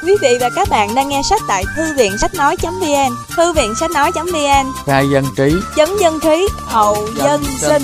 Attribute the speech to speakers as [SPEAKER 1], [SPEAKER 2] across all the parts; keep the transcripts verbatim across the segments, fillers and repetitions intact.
[SPEAKER 1] Quý vị và các bạn đang nghe sách tại thư viện sách nói chấm vn, thư viện sách nói chấm vn.
[SPEAKER 2] Khai dân trí,
[SPEAKER 1] chấm dân trí, hậu dân sinh.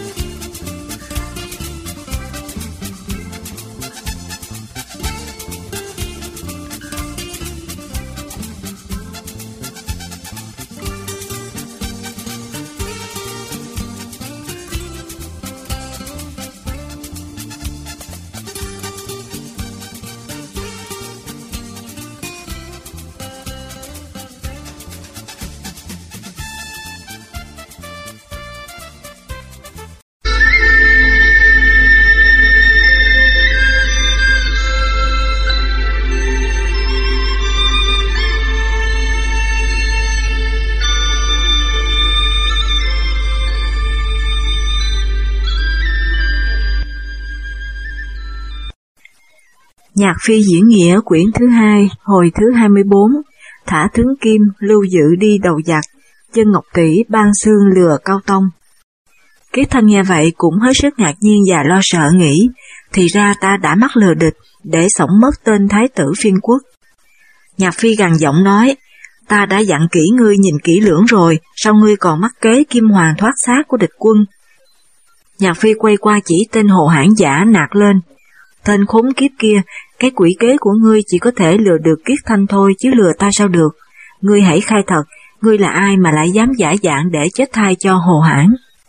[SPEAKER 3] Nhạc phi diễn nghĩa quyển thứ hai, hồi thứ hai mươi bốn, thả tướng Kim, Lưu Dự đi đầu giặc, Chân Ngọc Kỷ ban xương lừa Cao Tông. Kiết Thanh nghe vậy cũng hết sức ngạc nhiên và lo sợ, nghĩ, thì ra ta đã mắc lừa địch, để xổng mất tên thái tử Phiên Quốc. Nhạc phi gằn giọng nói, ta đã dặn kỹ ngươi nhìn kỹ lưỡng rồi, sao ngươi còn mắc kế Kim Hoàng thoát xác của địch quân? Nhạc phi quay qua chỉ tên Hồ Hãn Giả nạt lên, tên khốn kiếp kia, cái quỷ kế của ngươi chỉ có thể lừa được Kiết Thanh thôi, chứ lừa ta sao được. Ngươi hãy khai thật, ngươi là ai mà lại dám giả dạng để chết thay cho Hồ Hãn?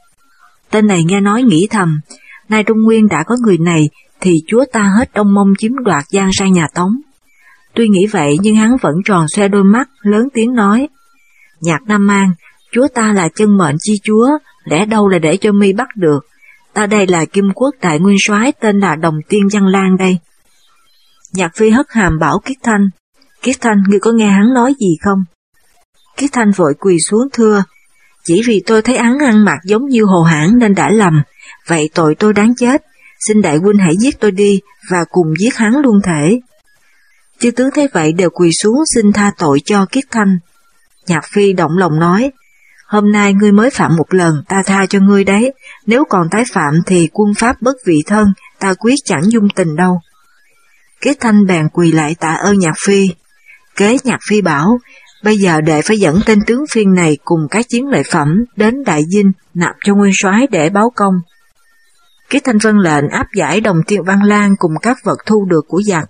[SPEAKER 3] Tên này nghe nói nghĩ thầm, nay Trung Nguyên đã có người này, thì chúa ta hết đông mông chiếm đoạt Giang sang nhà Tống. Tuy nghĩ vậy nhưng hắn vẫn tròn xoe đôi mắt, lớn tiếng nói, Nhạc Nam An, chúa ta là chân mệnh chi chúa, lẽ đâu là để cho mi bắt được. Ta đây là Kim Quốc đại nguyên soái tên là Đồng Tiên Văn Lang đây. Nhạc phi hất hàm bảo Kiết Thanh, Kiết Thanh, ngươi có nghe hắn nói gì không? Kiết Thanh vội quỳ xuống thưa, chỉ vì tôi thấy hắn ăn mặc giống như Hồ Hãn nên đã lầm, vậy tội tôi đáng chết, xin đại huynh hãy giết tôi đi và cùng giết hắn luôn thể. Chư tướng thấy vậy đều quỳ xuống xin tha tội cho Kiết Thanh. Nhạc phi động lòng nói, hôm nay ngươi mới phạm một lần, ta tha cho ngươi đấy, nếu còn tái phạm thì quân pháp bất vị thân, ta quyết chẳng dung tình đâu. Kiết Thanh bèn quỳ lại tạ ơn Nhạc phi. Kế Nhạc phi bảo, bây giờ đệ phải dẫn tên tướng Phiên này cùng các chiến lợi phẩm đến Đại Dinh nạp cho nguyên soái để báo công. Kiết Thanh vâng lệnh áp giải Đồng Tiên Văn Lang cùng các vật thu được của giặc.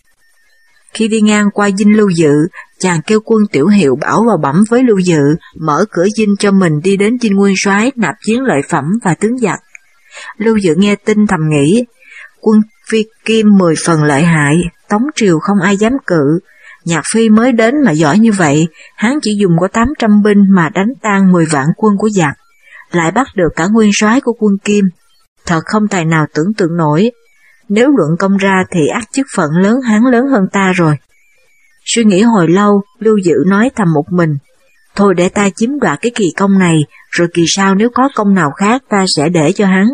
[SPEAKER 3] Khi đi ngang qua dinh Lưu Dự, chàng kêu quân Tiểu Hiệu bảo vào bẩm với Lưu Dự, mở cửa dinh cho mình đi đến dinh nguyên soái nạp chiến lợi phẩm và tướng giặc. Lưu Dự nghe tin thầm nghĩ, quân Phi Kim mười phần lợi hại, Tống triều không ai dám cự. Nhạc phi mới đến mà giỏi như vậy, hắn chỉ dùng có tám trăm binh mà đánh tan mười vạn quân của giặc, lại bắt được cả nguyên soái của quân Kim. Thật không tài nào tưởng tượng nổi. Nếu luận công ra thì ắt chức phận lớn hắn lớn hơn ta rồi. Suy nghĩ hồi lâu, Lưu Dự nói thầm một mình, thôi để ta chiếm đoạt cái kỳ công này, rồi kỳ sau nếu có công nào khác ta sẽ để cho hắn.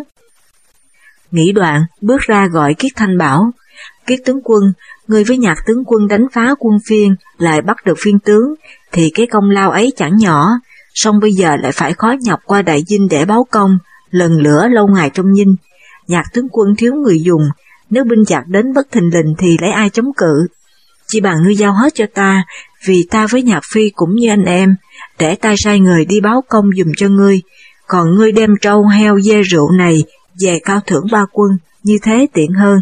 [SPEAKER 3] Nghĩ đoạn, bước ra gọi Kiết Thanh bảo, Kiết tướng quân, người với Nhạc tướng quân đánh phá quân Phiên, lại bắt được Phiên tướng, thì cái công lao ấy chẳng nhỏ, song bây giờ lại phải khó nhọc qua Đại Dinh để báo công, lần lửa lâu ngày trong dinh. Nhạc tướng quân thiếu người dùng, nếu binh giặc đến bất thình lình thì lấy ai chống cự? Chỉ bằng ngươi giao hết cho ta, vì ta với Nhạc phi cũng như anh em, để ta sai người đi báo công dùm cho ngươi, còn ngươi đem trâu heo dê rượu này về cao thưởng ba quân, như thế tiện hơn.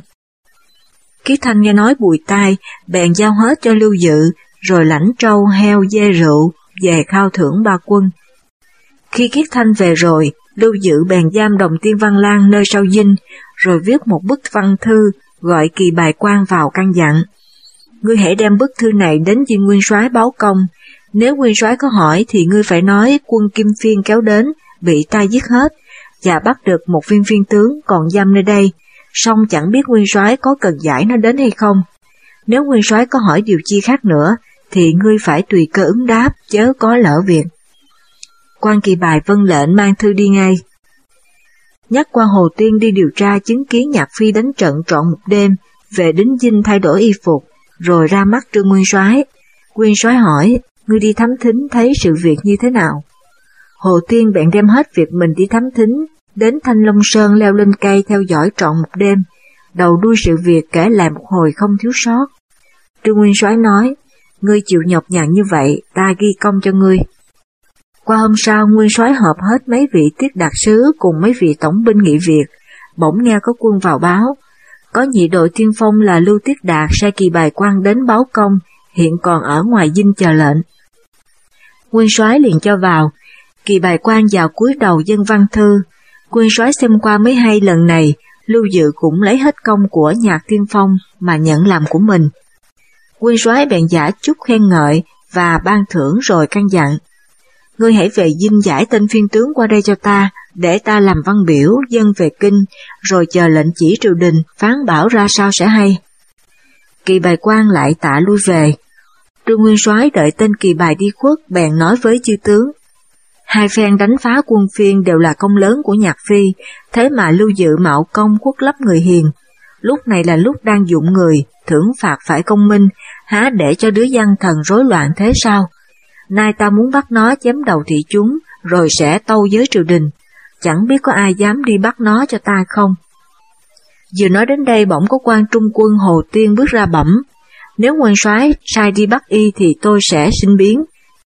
[SPEAKER 3] Kiết Thanh nghe nói bùi tai, bèn giao hết cho Lưu Dự, rồi lãnh trâu heo dê rượu về khao thưởng ba quân. Khi Kiết Thanh về rồi, Lưu Dự bèn giam Đồng Tiên Văn Lang nơi sau dinh, rồi viết một bức văn thư gọi Kỳ Bài Quan vào căn dặn, ngươi hãy đem bức thư này đến dinh nguyên soái báo công, nếu nguyên soái có hỏi thì ngươi phải nói quân Kim Phiên kéo đến, bị ta giết hết, và bắt được một viên Phiên tướng còn giam nơi đây, song chẳng biết nguyên soái có cần giải nó đến hay không. Nếu nguyên soái có hỏi điều chi khác nữa, thì ngươi phải tùy cơ ứng đáp, chớ có lỡ việc. Quan Kỳ Bài vâng lệnh mang thư đi ngay. Nhắc qua Hồ Tiên đi điều tra chứng kiến Nhạc phi đánh trận trọn một đêm, về đến dinh thay đổi y phục, rồi ra mắt Trương nguyên soái. Nguyên soái hỏi, ngươi đi thám thính thấy sự việc như thế nào? Hồ Tiên bèn đem hết việc mình đi thám thính, đến Thanh Long Sơn leo lên cây theo dõi trọn một đêm, đầu đuôi sự việc kể lại một hồi không thiếu sót. Trương Nguyên Soái nói, ngươi chịu nhọc nhằn như vậy, ta ghi công cho ngươi. Qua hôm sau, Nguyên Soái họp hết mấy vị tiết đạt sứ cùng mấy vị tổng binh nghị việc, bỗng nghe có quân vào báo. Có nhị đội tiên phong là Lưu Tiết Đạt sai kỳ bài quan đến báo công, hiện còn ở ngoài dinh chờ lệnh. Nguyên Soái liền cho vào, kỳ bài quan vào cúi đầu dân văn thư. Nguyên Soái xem qua mới hay lần này, Lưu Dự cũng lấy hết công của Nhạc Tiên Phong mà nhận làm của mình. Nguyên Soái bèn giả chúc khen ngợi và ban thưởng rồi căn dặn. Ngươi hãy về dinh giải tên phiên tướng qua đây cho ta, để ta làm văn biểu dâng về kinh, rồi chờ lệnh chỉ triều đình, phán bảo ra sao sẽ hay. Kỳ bài quan lại tạ lui về. Trương Nguyên Soái đợi tên kỳ bài đi khuất, bèn nói với chư tướng. Hai phen đánh phá quân Phiên đều là công lớn của Nhạc Phi, thế mà Lưu Dự mạo công quất lấp người hiền. Lúc này là lúc đang dụng người, thưởng phạt phải công minh, há để cho đứa văn thần rối loạn thế sao? Nay ta muốn bắt nó chém đầu thị chúng, rồi sẽ tâu với triều đình. Chẳng biết có ai dám đi bắt nó cho ta không? Vừa nói đến đây bỗng có quan trung quân Hồ Tiên bước ra bẩm. Nếu Nguyên Soái sai đi bắt y thì tôi sẽ sinh biến.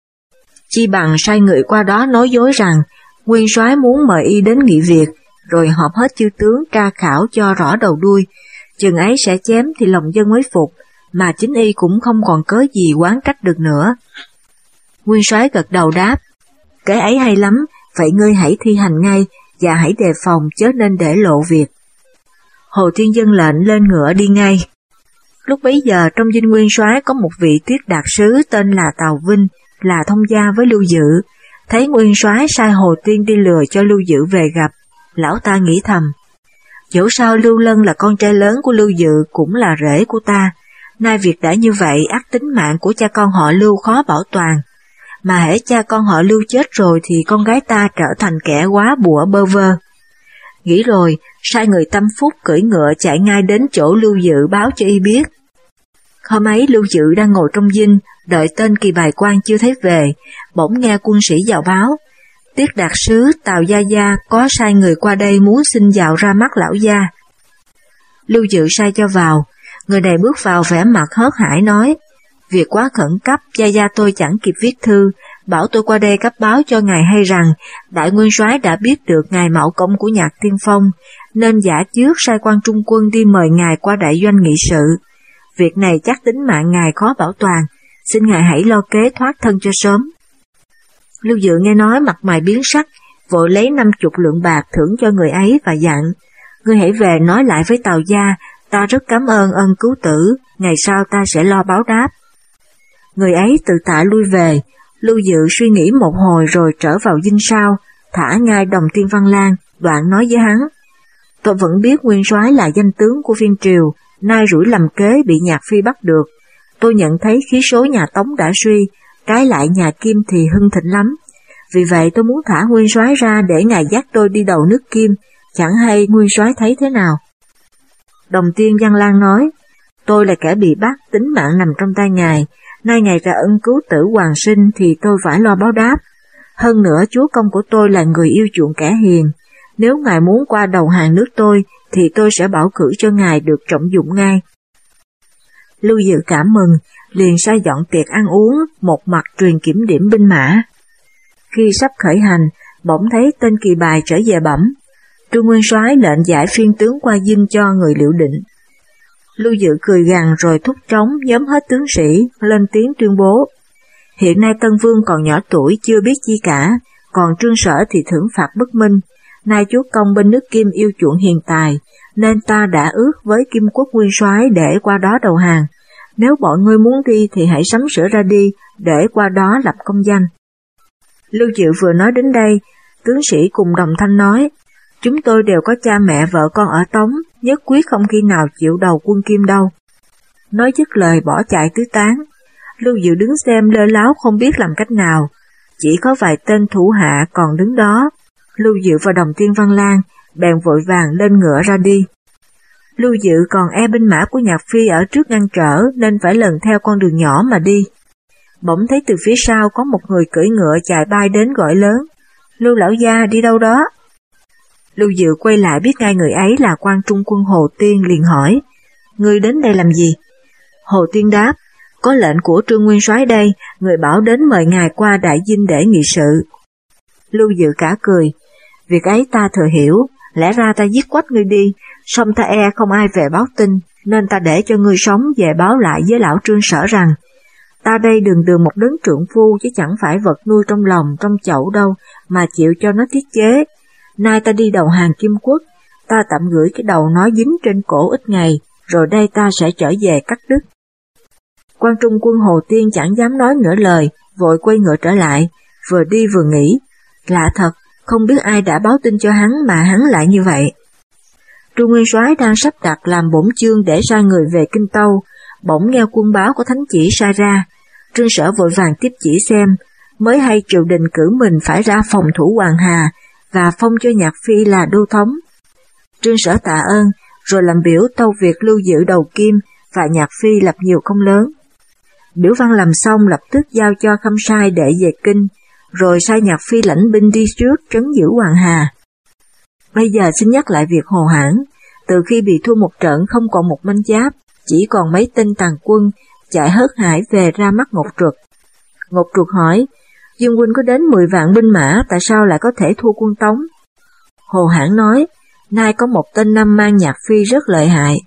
[SPEAKER 3] Chi bằng sai người qua đó nói dối rằng Nguyên Soái muốn mời y đến nghị việc, rồi họp hết chư tướng tra khảo cho rõ đầu đuôi. Chừng ấy sẽ chém thì lòng dân mới phục, mà chính y cũng không còn cớ gì oán trách được nữa. Nguyên Soái gật đầu đáp, cái ấy hay lắm, vậy ngươi hãy thi hành ngay, và hãy đề phòng chớ nên để lộ việc. Hồ Thiên dâng lệnh lên ngựa đi ngay. Lúc bấy giờ trong dinh Nguyên Soái có một vị tiết đạt sứ tên là Tào Vinh, là thông gia với Lưu Dự. Thấy Nguyên Soái sai Hồ Tiên đi lừa cho Lưu Dự về gặp, lão ta nghĩ thầm, dẫu sao Lưu Lân là con trai lớn của Lưu Dự cũng là rể của ta, nay việc đã như vậy ắt tính mạng của cha con họ Lưu khó bảo toàn, mà hễ cha con họ Lưu chết rồi thì con gái ta trở thành kẻ quá bủa bơ vơ. Nghĩ rồi, sai người tâm phúc cưỡi ngựa chạy ngay đến chỗ Lưu Dự báo cho y biết. Hôm ấy Lưu Dự đang ngồi trong dinh, đợi tên kỳ bài quan chưa thấy về, bỗng nghe quân sĩ vào báo. Tiết đạt sứ Tào Gia Gia có sai người qua đây muốn xin vào ra mắt lão gia. Lưu Dự sai cho vào, người này bước vào vẻ mặt hớt hải nói, việc quá khẩn cấp, Gia Gia tôi chẳng kịp viết thư, bảo tôi qua đây cấp báo cho ngài hay rằng Đại Nguyên Soái đã biết được ngài mạo công của Nhạc Tiên Phong, nên giả trước sai quan trung quân đi mời ngài qua đại doanh nghị sự. Việc này chắc tính mạng ngài khó bảo toàn, xin ngài hãy lo kế thoát thân cho sớm. Lưu Dự nghe nói mặt mày biến sắc, vội lấy năm chục lượng bạc thưởng cho người ấy và dặn, ngươi hãy về nói lại với Tào gia, ta rất cảm ơn ân cứu tử, ngày sau ta sẽ lo báo đáp. Người ấy từ tạ lui về. Lưu Dự suy nghĩ một hồi rồi trở vào dinh sau, thả ngay Đồng Tiên Văn Lang, đoạn nói với hắn, tôi vẫn biết Nguyên Soái là danh tướng của Phiên triều, nay rủi lầm kế bị Nhạc Phi bắt được. Tôi nhận thấy khí số nhà Tống đã suy, trái lại nhà Kim thì hưng thịnh lắm. Vì vậy tôi muốn thả Nguyên Soái ra để ngài dắt tôi đi đầu nước Kim, chẳng hay Nguyên Soái thấy thế nào. Đồng Tiên Văn Lang nói, tôi là kẻ bị bắt, tính mạng nằm trong tay ngài, nay ngài ra ân cứu tử hoàng sinh thì tôi phải lo báo đáp. Hơn nữa chúa công của tôi là người yêu chuộng kẻ hiền, nếu ngài muốn qua đầu hàng nước tôi thì tôi sẽ bảo cử cho ngài được trọng dụng ngay. Lưu Dự cảm mừng, liền sai dọn tiệc ăn uống, một mặt truyền kiểm điểm binh mã. Khi sắp khởi hành, bỗng thấy tên kỳ bài trở về bẩm, Trương Nguyên Soái lệnh giải phiên tướng qua dinh cho người Liệu Định. Lưu Dự cười gằn rồi thúc trống nhóm hết tướng sĩ, lên tiếng tuyên bố. Hiện nay Tân Vương còn nhỏ tuổi chưa biết chi cả, còn Trương Sở thì thưởng phạt bất minh. Nay chúa công bên nước Kim yêu chuộng hiền tài, nên ta đã ước với Kim Quốc Nguyên Soái để qua đó đầu hàng. Nếu bọn ngươi muốn đi thì hãy sắm sửa ra đi, để qua đó lập công danh. Lưu Dự vừa nói đến đây, tướng sĩ cùng đồng thanh nói, chúng tôi đều có cha mẹ vợ con ở Tống, nhất quyết không khi nào chịu đầu quân Kim đâu. Nói dứt lời bỏ chạy tứ tán. Lưu Dự đứng xem lơ láo không biết làm cách nào, chỉ có vài tên thủ hạ còn đứng đó. Lưu Dự và Đồng Tiên Văn Lang bèn vội vàng lên ngựa ra đi. Lưu Dự còn e binh mã của Nhạc Phi ở trước ngăn trở nên phải lần theo con đường nhỏ mà đi. Bỗng thấy từ phía sau có một người cưỡi ngựa chạy bay đến gọi lớn, Lưu lão gia đi đâu đó? Lưu Dự quay lại biết ngay người ấy là quan trung quân Hồ Tiên, liền hỏi, ngươi đến đây làm gì? Hồ Tiên đáp, có lệnh của Trương Nguyên Soái đây, người bảo đến mời ngài qua đại dinh để nghị sự. Lưu Dự cả cười, việc ấy ta thừa hiểu, lẽ ra ta giết quách ngươi đi, song ta e không ai về báo tin, nên ta để cho ngươi sống về báo lại với lão Trương Sở rằng, ta đây đường đường một đấng trượng phu chứ chẳng phải vật nuôi trong lòng trong chậu đâu, mà chịu cho nó tiết chế. Nay ta đi đầu hàng Kim Quốc, ta tạm gửi cái đầu nó dính trên cổ ít ngày, rồi đây ta sẽ trở về cắt đứt. Quan Trung quân Hồ Tiên chẳng dám nói nửa lời, vội quay ngựa trở lại, vừa đi vừa nghĩ, lạ thật, không biết ai đã báo tin cho hắn mà hắn lại như vậy. Trương Nguyên Soái đang sắp đặt làm bổn chương để sai người về Kinh Tâu, bỗng nghe quân báo có thánh chỉ sai ra. Trương Sở vội vàng tiếp chỉ xem, mới hay triều đình cử mình phải ra phòng thủ Hoàng Hà và phong cho Nhạc Phi là đô thống. Trương Sở tạ ơn, rồi làm biểu tâu việc Lưu Dự đầu kim và Nhạc Phi lập nhiều công lớn. Biểu văn làm xong lập tức giao cho Khâm Sai để về kinh, rồi sai Nhạc Phi lãnh binh đi trước trấn giữ Hoàng Hà. Bây giờ xin nhắc lại việc Hồ Hãn, từ khi bị thua một trận không còn một manh giáp, chỉ còn mấy tên tàn quân, chạy hớt hải về ra mắt Ngọc Truật. Ngọc Truật hỏi, Dương huynh có đến mười vạn binh mã, tại sao lại có thể thua quân Tống? Hồ Hãn nói, nay có một tên Nam Mang Nhạc Phi rất lợi hại.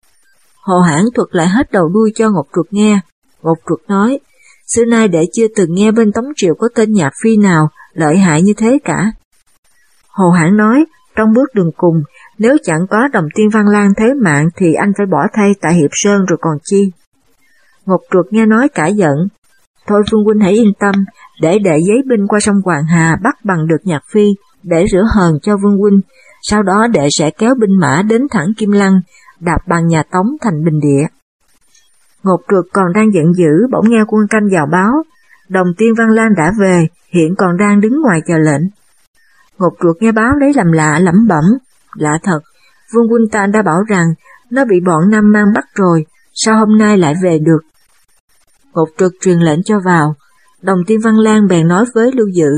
[SPEAKER 3] Hồ Hãn thuật lại hết đầu đuôi cho Ngọc Truật nghe. Ngọc Truật nói, xưa nay đệ chưa từng nghe bên Tống Triều có tên Nhạc Phi nào lợi hại như thế cả. Hồ Hãn nói, trong bước đường cùng, nếu chẳng có Đồng Tiên Văn Lang thế mạng thì anh phải bỏ thay tại Hiệp Sơn rồi còn chi. Ngọc Truật nghe nói cả giận, thôi Phương huynh hãy yên tâm, để đệ giấy binh qua sông Hoàng Hà bắt bằng được Nhạc Phi, để rửa hờn cho Vương huynh, sau đó đệ sẽ kéo binh mã đến thẳng Kim Lăng, đạp bằng nhà Tống thành Bình Địa. Ngọc Truật còn đang giận dữ, bỗng nghe quân canh vào báo, Đồng Tiên Văn Lang đã về, hiện còn đang đứng ngoài chờ lệnh. Ngọc Truật nghe báo lấy làm lạ, lẩm bẩm, lạ thật, Vương huynh ta đã bảo rằng nó bị bọn Nam Mang bắt rồi, sao hôm nay lại về được? Ngọc Truật truyền lệnh cho vào, Đồng Tiên Văn Lang bèn nói với Lưu Dự,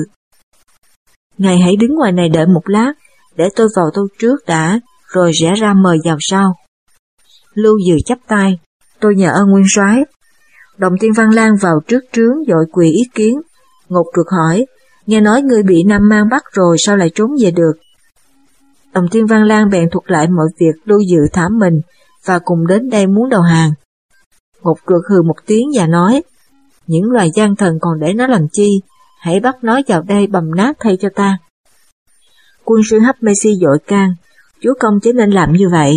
[SPEAKER 3] ngài hãy đứng ngoài này đợi một lát, để tôi vào tâu trước đã, rồi rẽ ra mời vào sau. Lưu Dự chắp tay, tôi nhờ ơn Nguyên Soái. Đồng Tiên Văn Lang vào trước trướng dội quỳ ý kiến. Ngọc Truật hỏi, nghe nói ngươi bị Nam Mang bắt rồi sao lại trốn về được? Đồng Tiên Văn Lang bèn thuật lại mọi việc Lưu Dự thả mình và cùng đến đây muốn đầu hàng. Ngọc Truật hừ một tiếng và nói, những loài gian thần còn để nó làm chi, hãy bắt nó vào đây bầm nát thay cho ta. Quân sư Hấp Mê Si dội can, chúa công chỉ nên làm như vậy.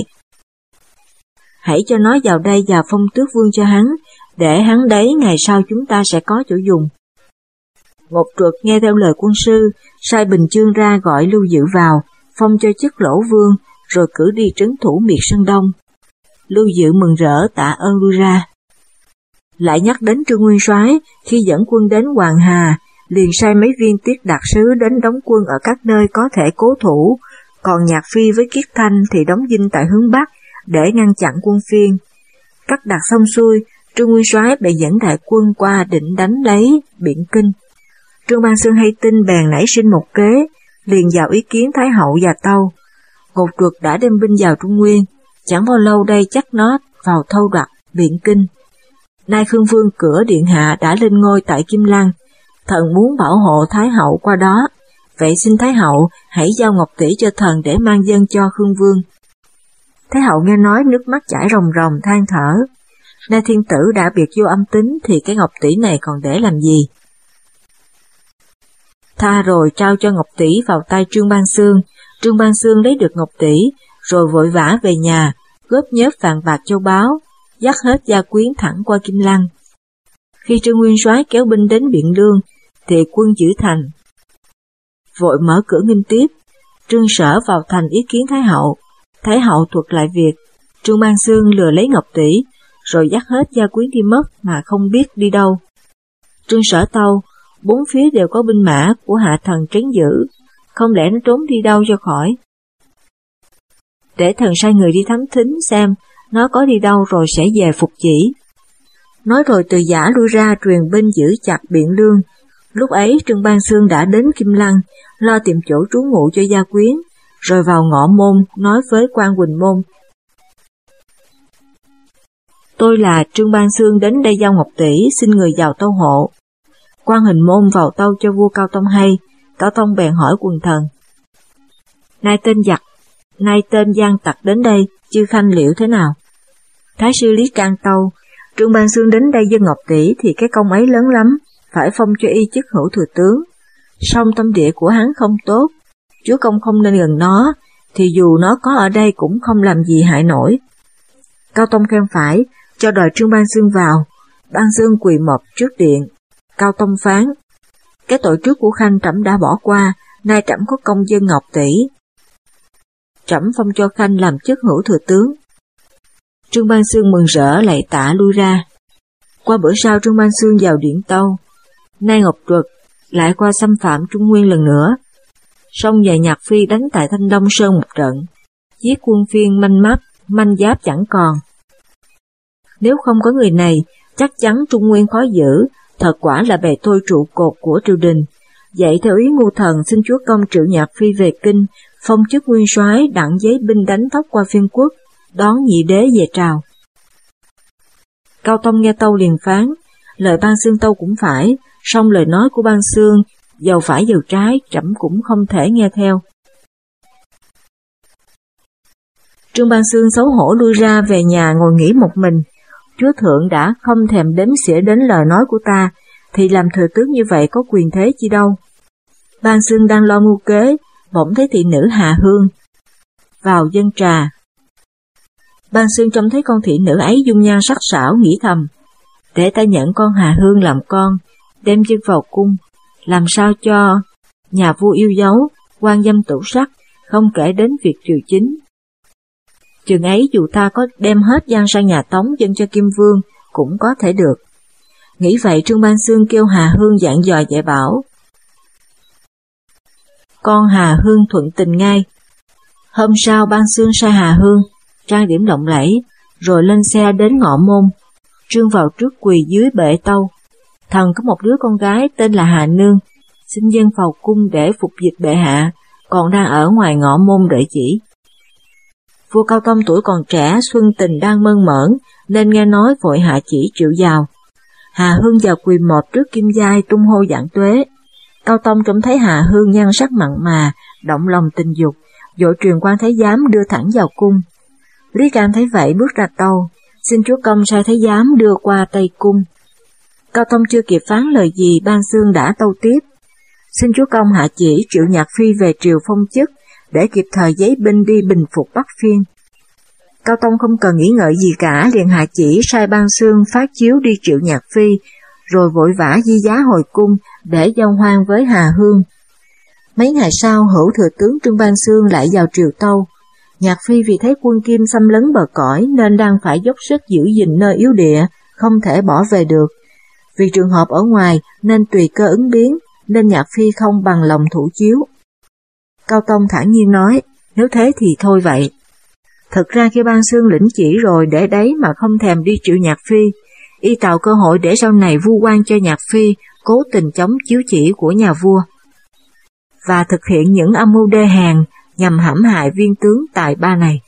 [SPEAKER 3] Hãy cho nó vào đây và phong tước vương cho hắn, để hắn đấy ngày sau chúng ta sẽ có chỗ dùng. Ngọc Truật nghe theo lời quân sư, sai Bình Chương ra gọi Lưu Dự vào, phong cho chức lỗ vương, rồi cử đi trấn thủ Miệt Sơn Đông. Lưu Dự mừng rỡ tạ ơn lui ra. Lại nhắc đến Trương Nguyên Soái, khi dẫn quân đến Hoàng Hà, liền sai mấy viên tiết đặc sứ đến đóng quân ở các nơi có thể cố thủ, còn Nhạc Phi với Kiết Thanh thì đóng dinh tại hướng Bắc để ngăn chặn quân Phiên. Cắt đặt xong xuôi, Trương Nguyên Soái bèn dẫn đại quân qua định đánh lấy Biện Kinh. Trương Ban Xương hay tin bèn nảy sinh một kế, liền vào ý kiến Thái Hậu và Tâu. Ngọc Truật đã đem binh vào Trung Nguyên, chẳng bao lâu đây chắc nó vào thâu đoạt Biện Kinh. Nay Khương Vương cửa điện hạ đã lên ngôi tại Kim Lăng, thần muốn bảo hộ Thái Hậu qua đó, vậy xin Thái Hậu hãy giao ngọc tỷ cho thần để mang dâng cho Khương Vương. Thái Hậu nghe nói nước mắt chảy ròng ròng than thở, nay thiên tử đã biệt vô âm tính thì cái ngọc tỷ này còn để làm gì? Tha rồi trao cho ngọc tỷ vào tay Trương Ban Xương, Trương Ban Xương lấy được ngọc tỷ, rồi vội vã về nhà, góp nhớp vàng bạc châu báu, dắt hết gia quyến thẳng qua Kim Lăng. Khi Trương Nguyên Soái kéo binh đến Biện Lương, thì quân giữ thành vội mở cửa nghênh tiếp. Trương Sở vào thành ý kiến Thái Hậu. Thái Hậu thuật lại việc Trương Ban Xương lừa lấy ngọc tỷ, rồi dắt hết gia quyến đi mất mà không biết đi đâu. Trương Sở tâu, bốn phía đều có binh mã của hạ thần trấn giữ, không lẽ nó trốn đi đâu cho khỏi. Để thần sai người đi thám thính xem nó có đi đâu rồi sẽ về phục chỉ. Nói rồi từ giả lui ra truyền binh giữ chặt Biện Lương. Lúc ấy Trương Ban Xương đã đến Kim Lăng, lo tìm chỗ trú ngụ cho gia quyến, rồi vào Ngọ Môn nói với quan Quỳnh Môn. Tôi là Trương Ban Xương đến đây giao ngọc tỷ, xin người vào tâu hộ. Quan Hình Môn vào tâu cho vua Cao Tông hay, Cao Tông bèn hỏi quần thần. Nay tên giặc, nay tên gian tặc đến đây, chư khanh liệu thế nào? Thái sư Lý Can tâu, Trương Ban Xương đến đây dân ngọc tỷ thì cái công ấy lớn lắm, phải phong cho y chức hữu thừa tướng. Song tâm địa của hắn không tốt, chúa công không nên gần nó, thì dù nó có ở đây cũng không làm gì hại nổi. Cao Tông khen phải, cho đòi Trương Ban Xương vào. Ban Xương quỳ mọp trước điện. Cao Tông phán, cái tội trước của khanh trẫm đã bỏ qua, nay trẫm có công dân ngọc tỷ. Trẫm phong cho khanh làm chức hữu thừa tướng. Trương Ban Xương mừng rỡ lạy tạ lui ra. Qua bữa sau Trương Ban Xương vào điện tâu, nay Ngọc Truật lại qua xâm phạm Trung Nguyên lần nữa. Song về Nhạc Phi đánh tại Thanh Đông Sơn một trận, giết quân Phiên manh mắp, manh giáp chẳng còn. Nếu không có người này, chắc chắn Trung Nguyên khó giữ, thật quả là bề tôi trụ cột của triều đình. Vậy theo ý ngu thần xin chúa công triệu Nhạc Phi về kinh, phong chức nguyên soái, đặng giấy binh đánh tốc qua Phiên quốc, đón nhị đế về trào. Cao Tông nghe tâu liền phán, lời Ban Xương tâu cũng phải, song lời nói của Ban Xương dầu phải dầu trái, trẫm cũng không thể nghe theo. Trương Ban Xương xấu hổ lui ra về nhà ngồi nghỉ một mình. Chúa thượng đã không thèm đếm xỉa đến lời nói của ta, thì làm thừa tướng như vậy có quyền thế chi đâu. Ban Xương đang lo mưu kế, bỗng thấy thị nữ Hà Hương vào dâng trà. Ban Xương trông thấy con thị nữ ấy dung nhan sắc sảo, nghĩ thầm, để ta nhận con Hà Hương làm con, đem chân vào cung, làm sao cho nhà vua yêu dấu, quan dâm tửu sắc, không kể đến việc triều chính. Chừng ấy dù ta có đem hết gian sang nhà Tống dâng cho Kim Vương, cũng có thể được. Nghĩ vậy Trương Ban Xương kêu Hà Hương dặn dò dạy bảo. Con Hà Hương thuận tình ngay. Hôm sau Ban Xương sai Hà Hương trang điểm lộng lẫy, rồi lên xe đến Ngọ Môn. Trương vào trước quỳ dưới bệ tâu. Thần có một đứa con gái tên là Hà Nương, xin dâng vào cung để phục dịch bệ hạ, còn đang ở ngoài Ngọ Môn đợi chỉ. Vua Cao Tông tuổi còn trẻ, xuân tình đang mơn mởn, nên nghe nói vội hạ chỉ triệu vào. Hà Hương vào quỳ mọp trước Kim Giai tung hô vạn tuế. Cao Tông trông thấy Hà Hương nhan sắc mặn mà, động lòng tình dục, vội truyền quan thái giám đưa thẳng vào cung. Lý Can thấy vậy bước ra tâu, xin chúa công sai thái giám đưa qua Tây Cung. Cao Tông chưa kịp phán lời gì, Ban Xương đã tâu tiếp. Xin chúa công hạ chỉ triệu Nhạc Phi về triều phong chức, để kịp thời giấy binh đi bình phục Bắc Phiên. Cao Tông không cần nghĩ ngợi gì cả, liền hạ chỉ sai Ban Xương phát chiếu đi triệu Nhạc Phi, rồi vội vã di giá hồi cung để giao hoan với Hà Hương. Mấy ngày sau, hữu thừa tướng Trương Ban Xương lại vào triều tâu. Nhạc Phi vì thấy quân Kim xâm lấn bờ cõi nên đang phải dốc sức giữ gìn nơi yếu địa, không thể bỏ về được. Vì trường hợp ở ngoài nên tùy cơ ứng biến, nên Nhạc Phi không bằng lòng thủ chiếu. Cao Tông thản nhiên nói, nếu thế thì thôi vậy. Thực ra khi Ban Xương lĩnh chỉ rồi để đấy mà không thèm đi triệu Nhạc Phi, y tạo cơ hội để sau này vu oan cho Nhạc Phi cố tình chống chiếu chỉ của nhà vua, và thực hiện những âm mưu đê hèn nhằm hãm hại viên tướng tài ba này.